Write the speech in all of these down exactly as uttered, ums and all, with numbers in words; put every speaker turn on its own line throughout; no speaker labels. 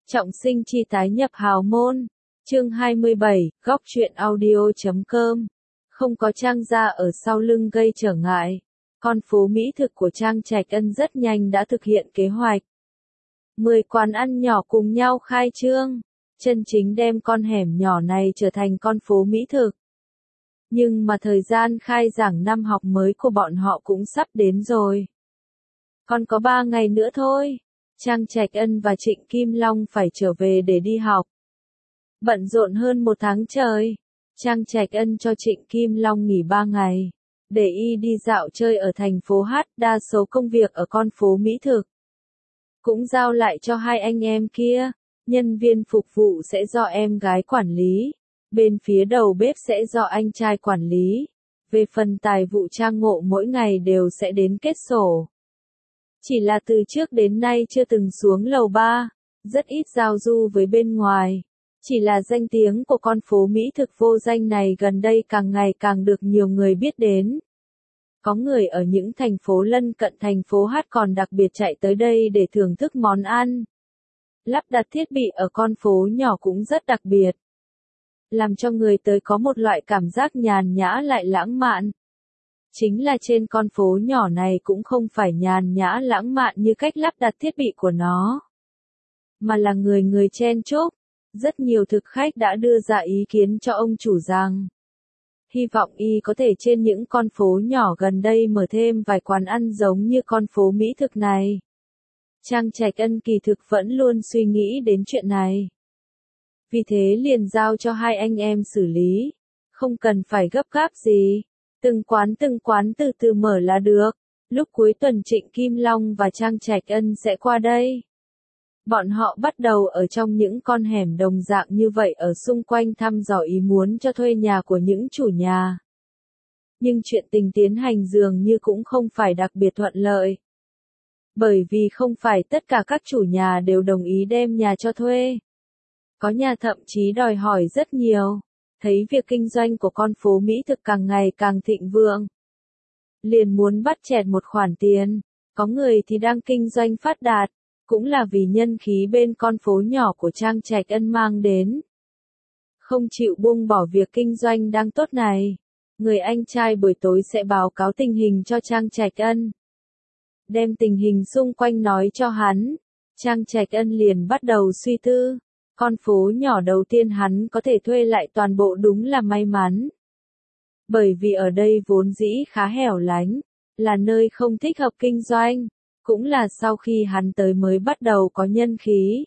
Trọng sinh chi tái nhập hào môn. Chương hai mươi bảy, góc truyện audio chấm com. Không có Trang gia ở sau lưng gây trở ngại. Con phố mỹ thực của Trang Trạch Ân rất nhanh đã thực hiện kế hoạch. Mười quán ăn nhỏ cùng nhau khai trương. Chân chính đem con hẻm nhỏ này trở thành con phố mỹ thực. Nhưng mà thời gian khai giảng năm học mới của bọn họ cũng sắp đến rồi. Còn có ba ngày nữa thôi. Trang Trạch Ân và Trịnh Kim Long phải trở về để đi học. Bận rộn hơn một tháng trời, Trang Trạch Ân cho Trịnh Kim Long nghỉ ba ngày, để y đi dạo chơi ở thành phố Hát, đa số công việc ở con phố mỹ thực. Cũng giao lại cho hai anh em kia, nhân viên phục vụ sẽ do em gái quản lý, bên phía đầu bếp sẽ do anh trai quản lý, về phần tài vụ Trang Ngộ mỗi ngày đều sẽ đến kết sổ. Chỉ là từ trước đến nay chưa từng xuống lầu ba, rất ít giao du với bên ngoài. Chỉ là danh tiếng của con phố mỹ thực vô danh này gần đây càng ngày càng được nhiều người biết đến. Có người ở những thành phố lân cận thành phố Hát còn đặc biệt chạy tới đây để thưởng thức món ăn. Lắp đặt thiết bị ở con phố nhỏ cũng rất đặc biệt, làm cho người tới có một loại cảm giác nhàn nhã lại lãng mạn. Chính là trên con phố nhỏ này cũng không phải nhàn nhã lãng mạn như cách lắp đặt thiết bị của nó, mà là người người chen chúc. Rất nhiều thực khách đã đưa ra ý kiến cho ông chủ rằng, hy vọng y có thể trên những con phố nhỏ gần đây mở thêm vài quán ăn giống như con phố mỹ thực này. Trang Trạch Ân kỳ thực vẫn luôn suy nghĩ đến chuyện này. Vì thế liền giao cho hai anh em xử lý, không cần phải gấp gáp gì. Từng quán từng quán từ từ mở là được. Lúc cuối tuần Trịnh Kim Long và Trang Trạch Ân sẽ qua đây. Bọn họ bắt đầu ở trong những con hẻm đồng dạng như vậy ở xung quanh thăm dò ý muốn cho thuê nhà của những chủ nhà. Nhưng chuyện tình tiến hành dường như cũng không phải đặc biệt thuận lợi. Bởi vì không phải tất cả các chủ nhà đều đồng ý đem nhà cho thuê. Có nhà thậm chí đòi hỏi rất nhiều. Thấy việc kinh doanh của con phố mỹ thực càng ngày càng thịnh vượng, liền muốn bắt chẹt một khoản tiền. Có người thì đang kinh doanh phát đạt, cũng là vì nhân khí bên con phố nhỏ của Trang Trạch Ân mang đến. Không chịu buông bỏ việc kinh doanh đang tốt này, người anh trai buổi tối sẽ báo cáo tình hình cho Trang Trạch Ân. Đem tình hình xung quanh nói cho hắn, Trang Trạch Ân liền bắt đầu suy tư. Con phố nhỏ đầu tiên hắn có thể thuê lại toàn bộ đúng là may mắn. Bởi vì ở đây vốn dĩ khá hẻo lánh, là nơi không thích hợp kinh doanh, cũng là sau khi hắn tới mới bắt đầu có nhân khí.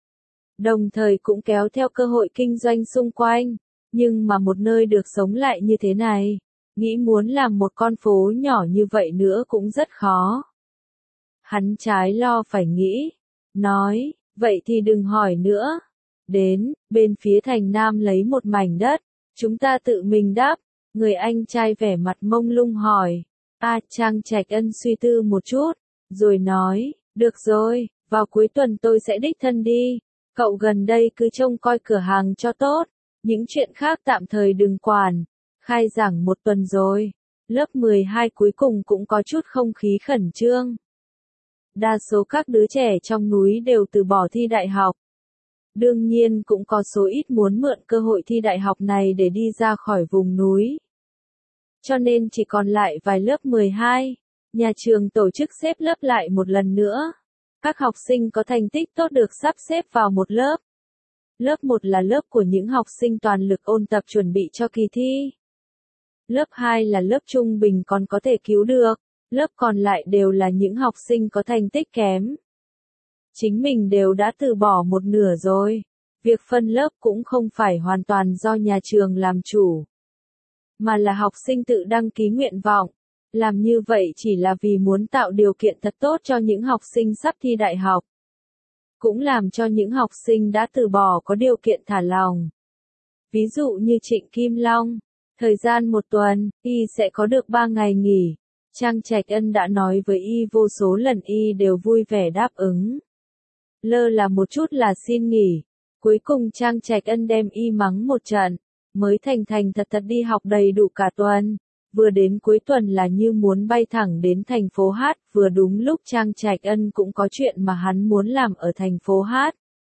Đồng thời cũng kéo theo cơ hội kinh doanh xung quanh, nhưng mà một nơi được sống lại như thế này, nghĩ muốn làm một con phố nhỏ như vậy nữa cũng rất khó. Hắn trái lo phải nghĩ, nói, vậy thì đừng hỏi nữa. Đến, bên phía thành Nam lấy một mảnh đất, chúng ta tự mình đắp. Người anh trai vẻ mặt mông lung hỏi. A Trang Trạch Ân suy tư một chút, rồi nói, được rồi, vào cuối tuần tôi sẽ đích thân đi. Cậu gần đây cứ trông coi cửa hàng cho tốt, những chuyện khác tạm thời đừng quản. Khai giảng một tuần rồi, lớp mười hai cuối cùng cũng có chút không khí khẩn trương. Đa số các đứa trẻ trong núi đều từ bỏ thi đại học. Đương nhiên cũng có số ít muốn mượn cơ hội thi đại học này để đi ra khỏi vùng núi. Cho nên chỉ còn lại vài lớp mười hai, nhà trường tổ chức xếp lớp lại một lần nữa. Các học sinh có thành tích tốt được sắp xếp vào một lớp. Lớp một là lớp của những học sinh toàn lực ôn tập chuẩn bị cho kỳ thi. Lớp hai là lớp trung bình còn có thể cứu được, lớp còn lại đều là những học sinh có thành tích kém. Chính mình đều đã từ bỏ một nửa rồi. Việc phân lớp cũng không phải hoàn toàn do nhà trường làm chủ, mà là học sinh tự đăng ký nguyện vọng. Làm như vậy chỉ là vì muốn tạo điều kiện thật tốt cho những học sinh sắp thi đại học. Cũng làm cho những học sinh đã từ bỏ có điều kiện thả lòng. Ví dụ như Trịnh Kim Long, thời gian một tuần, y sẽ có được ba ngày nghỉ. Trang Trạch Ân đã nói với y vô số lần, y đều vui vẻ đáp ứng. Lơ là một chút là xin nghỉ. Cuối cùng Trang Trạch Ân đem y mắng một trận, mới thành thành thật thật đi học đầy đủ cả tuần. Vừa đến cuối tuần là như muốn bay thẳng đến thành phố Hát, vừa đúng lúc Trang Trạch Ân cũng có chuyện mà hắn muốn làm ở thành phố Hát.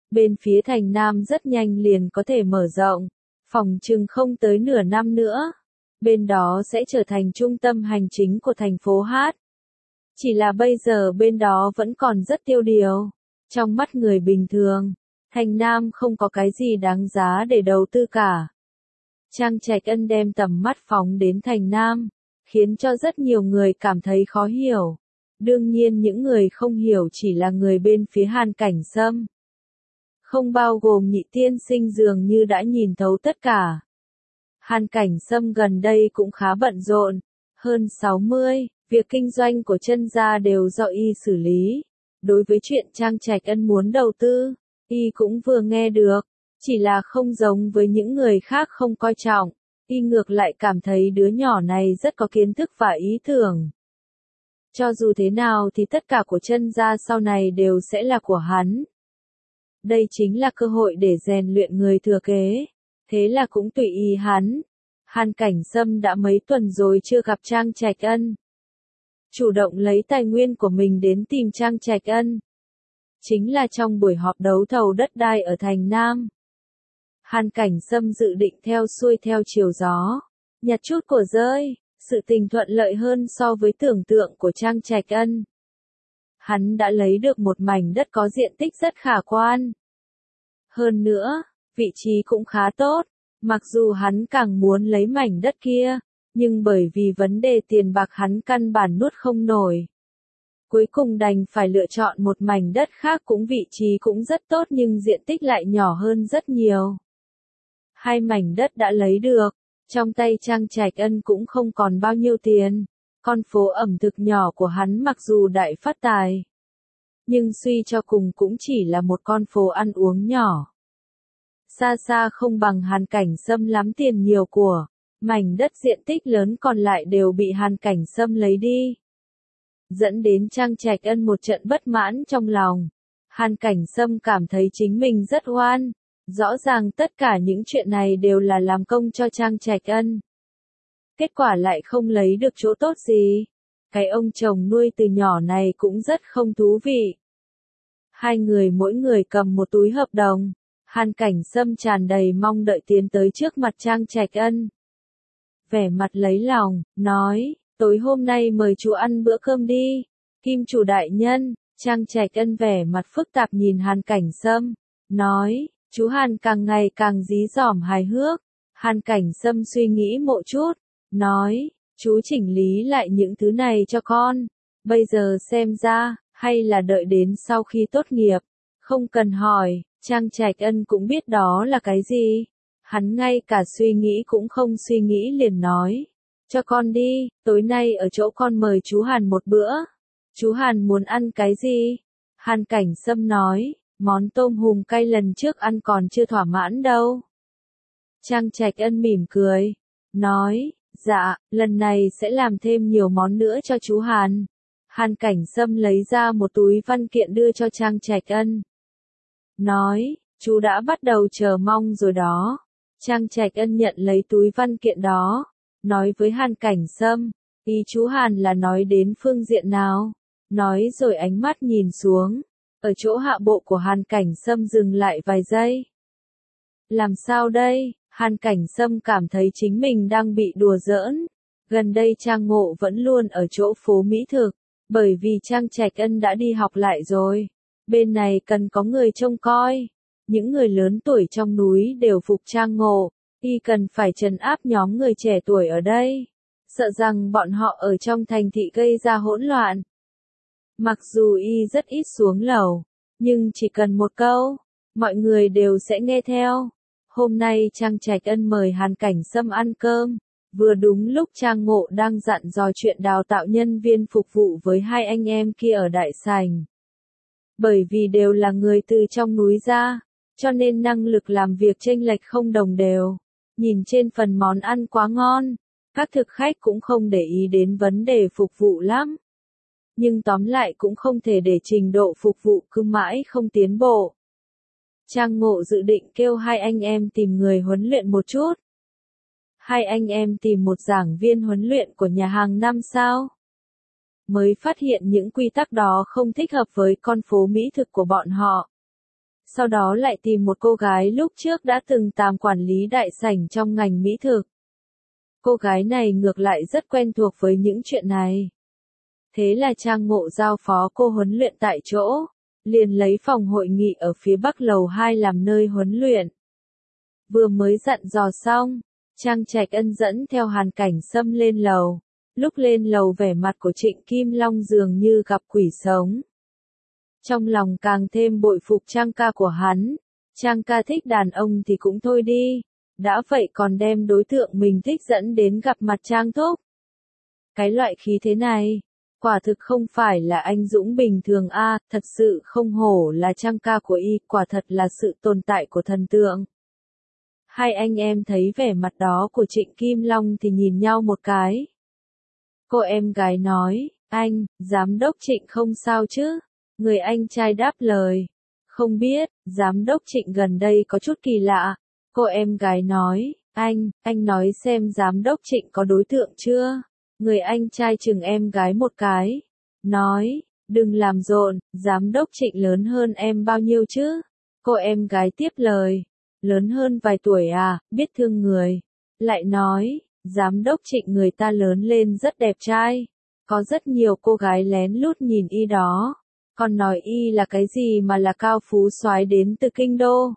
Bên phía thành Nam rất nhanh liền có thể mở rộng, phòng chừng không tới nửa năm nữa. Bên đó sẽ trở thành trung tâm hành chính của thành phố Hát. Chỉ là bây giờ bên đó vẫn còn rất tiêu điều. Trong mắt người bình thường, thành Nam không có cái gì đáng giá để đầu tư cả. Trang Trạch Ân đem tầm mắt phóng đến thành Nam, khiến cho rất nhiều người cảm thấy khó hiểu. Đương nhiên những người không hiểu chỉ là người bên phía Hàn Cảnh Sâm. Không bao gồm Nhị tiên sinh dường như đã nhìn thấu tất cả. Hàn Cảnh Sâm gần đây cũng khá bận rộn, hơn sáu mươi, việc kinh doanh của chân gia đều do y xử lý. Đối với chuyện Trang Trạch Ân muốn đầu tư, y cũng vừa nghe được, chỉ là không giống với những người khác không coi trọng, y ngược lại cảm thấy đứa nhỏ này rất có kiến thức và ý tưởng. Cho dù thế nào thì tất cả của chân gia sau này đều sẽ là của hắn. Đây chính là cơ hội để rèn luyện người thừa kế. Thế là cũng tùy ý hắn. Hàn Cảnh Sâm đã mấy tuần rồi chưa gặp Trang Trạch Ân. Chủ động lấy tài nguyên của mình đến tìm Trang Trạch Ân. Chính là trong buổi họp đấu thầu đất đai ở thành Nam. Hàn Cảnh Sâm dự định theo xuôi theo chiều gió, nhặt chút của rơi, sự tình thuận lợi hơn so với tưởng tượng của Trang Trạch Ân. Hắn đã lấy được một mảnh đất có diện tích rất khả quan. Hơn nữa, vị trí cũng khá tốt, mặc dù hắn càng muốn lấy mảnh đất kia, nhưng bởi vì vấn đề tiền bạc hắn căn bản nuốt không nổi. Cuối cùng đành phải lựa chọn một mảnh đất khác cũng vị trí cũng rất tốt nhưng diện tích lại nhỏ hơn rất nhiều. Hai mảnh đất đã lấy được, trong tay Trang Trạch Ân cũng không còn bao nhiêu tiền. Con phố ẩm thực nhỏ của hắn mặc dù đại phát tài, nhưng suy cho cùng cũng chỉ là một con phố ăn uống nhỏ. Xa xa không bằng Hàn Cảnh Sâm lắm tiền nhiều của, mảnh đất diện tích lớn còn lại đều bị Hàn Cảnh Sâm lấy đi. Dẫn đến Trang Trạch Ân một trận bất mãn trong lòng. Hàn Cảnh Sâm cảm thấy chính mình rất oan. Rõ ràng tất cả những chuyện này đều là làm công cho Trang Trạch Ân. Kết quả lại không lấy được chỗ tốt gì. Cái ông chồng nuôi từ nhỏ này cũng rất không thú vị. Hai người mỗi người cầm một túi hợp đồng. Hàn Cảnh Sâm tràn đầy mong đợi tiến tới trước mặt Trang Trạch Ân. Vẻ mặt lấy lòng, nói, tối hôm nay mời chú ăn bữa cơm đi. Kim chủ đại nhân, Trang Trạch Ân vẻ mặt phức tạp nhìn Hàn Cảnh Sâm, nói, chú Hàn càng ngày càng dí dỏm hài hước. Hàn Cảnh Sâm suy nghĩ một chút, nói, chú chỉnh lý lại những thứ này cho con. Bây giờ xem ra, hay là đợi đến sau khi tốt nghiệp. Không cần hỏi, Trang Trạch Ân cũng biết đó là cái gì. Hắn ngay cả suy nghĩ cũng không suy nghĩ liền nói. Cho con đi, tối nay ở chỗ con mời chú Hàn một bữa. Chú Hàn muốn ăn cái gì? Hàn Cảnh Sâm nói, món tôm hùm cay lần trước ăn còn chưa thỏa mãn đâu. Trang Trạch Ân mỉm cười, nói, dạ, lần này sẽ làm thêm nhiều món nữa cho chú Hàn. Hàn Cảnh Sâm lấy ra một túi văn kiện đưa cho Trang Trạch Ân. Nói, chú đã bắt đầu chờ mong rồi đó. Trang Trạch Ân nhận lấy túi văn kiện đó, nói với Hàn Cảnh Sâm, ý chú Hàn là nói đến phương diện nào? Nói rồi ánh mắt nhìn xuống, ở chỗ hạ bộ của Hàn Cảnh Sâm dừng lại vài giây. Làm sao đây? Hàn Cảnh Sâm cảm thấy chính mình đang bị đùa giỡn. Gần đây Trang Ngộ vẫn luôn ở chỗ phố Mỹ Thực, bởi vì Trang Trạch Ân đã đi học lại rồi. Bên này cần có người trông coi. Những người lớn tuổi trong núi đều phục Trang Ngộ, y cần phải trấn áp nhóm người trẻ tuổi ở đây. Sợ rằng bọn họ ở trong thành thị gây ra hỗn loạn. Mặc dù y rất ít xuống lầu, nhưng chỉ cần một câu, mọi người đều sẽ nghe theo. Hôm nay Trang Trạch Ân mời Hàn Cảnh Sâm ăn cơm, vừa đúng lúc Trang Ngộ đang dặn dò chuyện đào tạo nhân viên phục vụ với hai anh em kia ở Đại Sảnh. Bởi vì đều là người từ trong núi ra, cho nên năng lực làm việc chênh lệch không đồng đều. Nhìn trên phần món ăn quá ngon, các thực khách cũng không để ý đến vấn đề phục vụ lắm. Nhưng tóm lại cũng không thể để trình độ phục vụ cứ mãi không tiến bộ. Trang Ngộ dự định kêu hai anh em tìm người huấn luyện một chút. Hai anh em tìm một giảng viên huấn luyện của nhà hàng năm sao? Mới phát hiện những quy tắc đó không thích hợp với con phố Mỹ Thực của bọn họ. sau đó lại tìm một cô gái lúc trước đã từng tạm quản lý đại sảnh trong ngành mỹ thực. Cô gái này ngược lại rất quen thuộc với những chuyện này. Thế là Trang Ngộ giao phó cô huấn luyện tại chỗ, liền lấy phòng hội nghị ở phía bắc lầu hai làm nơi huấn luyện. Vừa mới dặn dò xong, Trang Trạch Ân dẫn theo Hàn Cảnh Sâm lên lầu. Lúc lên lầu vẻ mặt của Trịnh Kim Long dường như gặp quỷ sống. Trong lòng càng thêm bội phục Trang ca của hắn. Trang ca thích đàn ông thì cũng thôi đi, đã vậy còn đem đối tượng mình thích dẫn đến gặp mặt Trang thúc. Cái loại khí thế này, quả thực không phải là anh dũng bình thường a, à, thật sự không hổ là Trang ca của y, quả thật là sự tồn tại của thần tượng. Hai anh em thấy vẻ mặt đó của Trịnh Kim Long thì nhìn nhau một cái. Cô em gái nói, anh, giám đốc Trịnh không sao chứ? Người anh trai đáp lời, không biết, giám đốc Trịnh gần đây có chút kỳ lạ. Cô em gái nói, anh, anh nói xem giám đốc Trịnh có đối tượng chưa? Người anh trai chừng em gái một cái, nói, đừng làm rộn, giám đốc Trịnh lớn hơn em bao nhiêu chứ? Cô em gái tiếp lời, lớn hơn vài tuổi à, biết thương người. Lại nói, giám đốc Trịnh người ta lớn lên rất đẹp trai, có rất nhiều cô gái lén lút nhìn y đó, còn nói y là cái gì mà là cao phú soái đến từ kinh đô.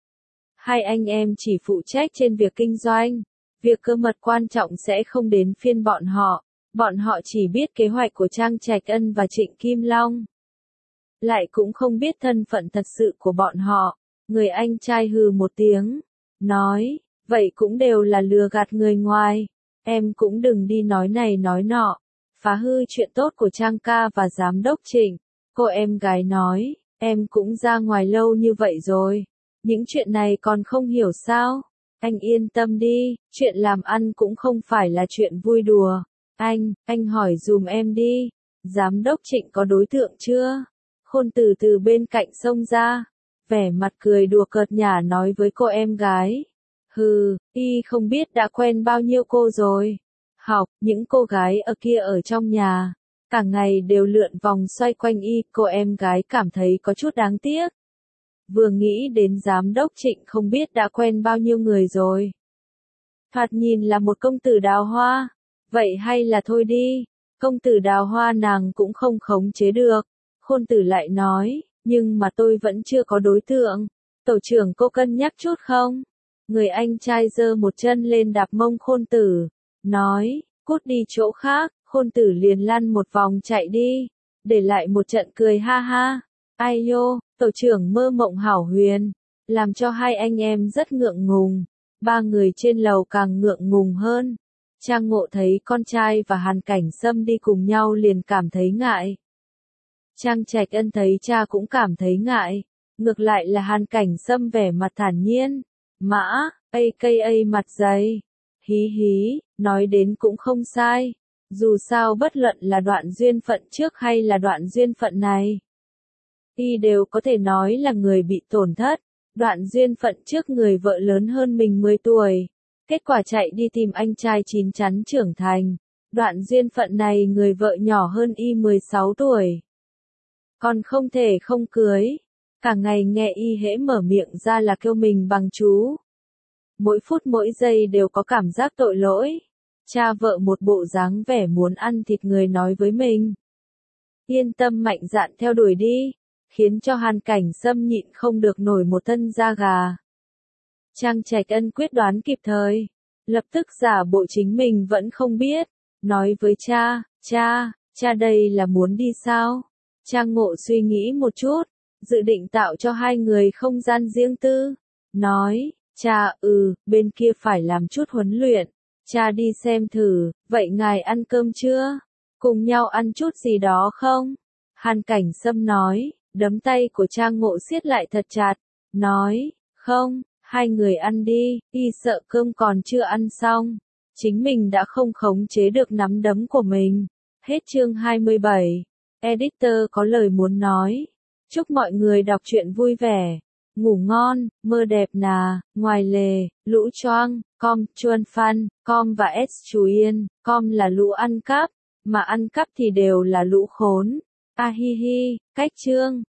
Hai anh em chỉ phụ trách trên việc kinh doanh, việc cơ mật quan trọng sẽ không đến phiên bọn họ, bọn họ chỉ biết kế hoạch của Trang Trạch Ân và Trịnh Kim Long. Lại cũng không biết thân phận thật sự của bọn họ, người anh trai hừ một tiếng, nói, vậy cũng đều là lừa gạt người ngoài, em cũng đừng đi nói này nói nọ, phá hư chuyện tốt của Trang ca và giám đốc Trịnh. Cô em gái nói, em cũng ra ngoài lâu như vậy rồi, những chuyện này còn không hiểu sao? Anh yên tâm đi, chuyện làm ăn cũng không phải là chuyện vui đùa. Anh, anh hỏi dùm em đi, giám đốc Trịnh có đối tượng chưa? Khôn Tử từ bên cạnh xông ra, vẻ mặt cười đùa cợt nhả nói với cô em gái. Hừ, y không biết đã quen bao nhiêu cô rồi. Học, những cô gái ở kia ở trong nhà, cả ngày đều lượn vòng xoay quanh y, cô em gái cảm thấy có chút đáng tiếc. Vừa nghĩ đến giám đốc Trịnh không biết đã quen bao nhiêu người rồi. Thoạt nhìn là một công tử đào hoa, vậy hay là thôi đi, công tử đào hoa nàng cũng không khống chế được. Khôn Tử lại nói, nhưng mà tôi vẫn chưa có đối tượng, tổ trưởng cô cân nhắc chút không? Người anh trai giơ một chân lên đạp mông Khôn Tử, nói, cút đi chỗ khác. Khôn Tử liền lăn một vòng chạy đi, để lại một trận cười ha ha. Ai nhô, tổ trưởng mơ mộng hảo huyền, làm cho hai anh em rất ngượng ngùng. Ba người trên lầu càng ngượng ngùng hơn. Trang Ngộ thấy con trai và Hàn Cảnh Sâm đi cùng nhau liền cảm thấy ngại. Trang Trạch Ân thấy cha cũng cảm thấy ngại. Ngược lại là Hàn Cảnh Sâm vẻ mặt thản nhiên. Mã, a ca a mặt dày. Hí hí, nói đến cũng không sai. Dù sao bất luận là đoạn duyên phận trước hay là đoạn duyên phận này, y đều có thể nói là người bị tổn thất. Đoạn duyên phận trước người vợ lớn hơn mình mười tuổi, kết quả chạy đi tìm anh trai chín chắn trưởng thành. Đoạn duyên phận này người vợ nhỏ hơn y mười sáu tuổi. Còn không thể không cưới, cả ngày nghe y hễ mở miệng ra là kêu mình bằng chú. Mỗi phút mỗi giây đều có cảm giác tội lỗi. Cha vợ một bộ dáng vẻ muốn ăn thịt người nói với mình. Yên tâm mạnh dạn theo đuổi đi, khiến cho Hàn Cảnh Sâm nhịn không được nổi một thân da gà. Trang Trạch Ân quyết đoán kịp thời, lập tức giả bộ chính mình vẫn không biết, nói với cha, cha, cha đây là muốn đi sao? Trang Ngộ suy nghĩ một chút, dự định tạo cho hai người không gian riêng tư, nói, cha, ừ, bên kia phải làm chút huấn luyện. Cha đi xem thử, vậy ngài ăn cơm chưa? Cùng nhau ăn chút gì đó không? Hàn Cảnh Sâm nói, đấm tay của Trang Ngộ siết lại thật chặt, nói, không, hai người ăn đi, y sợ cơm còn chưa ăn xong. Chính mình đã không khống chế được nắm đấm của mình. Hết chương hai mươi bảy. Editor có lời muốn nói. Chúc mọi người đọc truyện vui vẻ, ngủ ngon, mơ đẹp nà, ngoài lề, lũ choang, com, chuan phan, com và s chú yên, com là lũ ăn cắp, mà ăn cắp thì đều là lũ khốn. A hi hi, cách chương.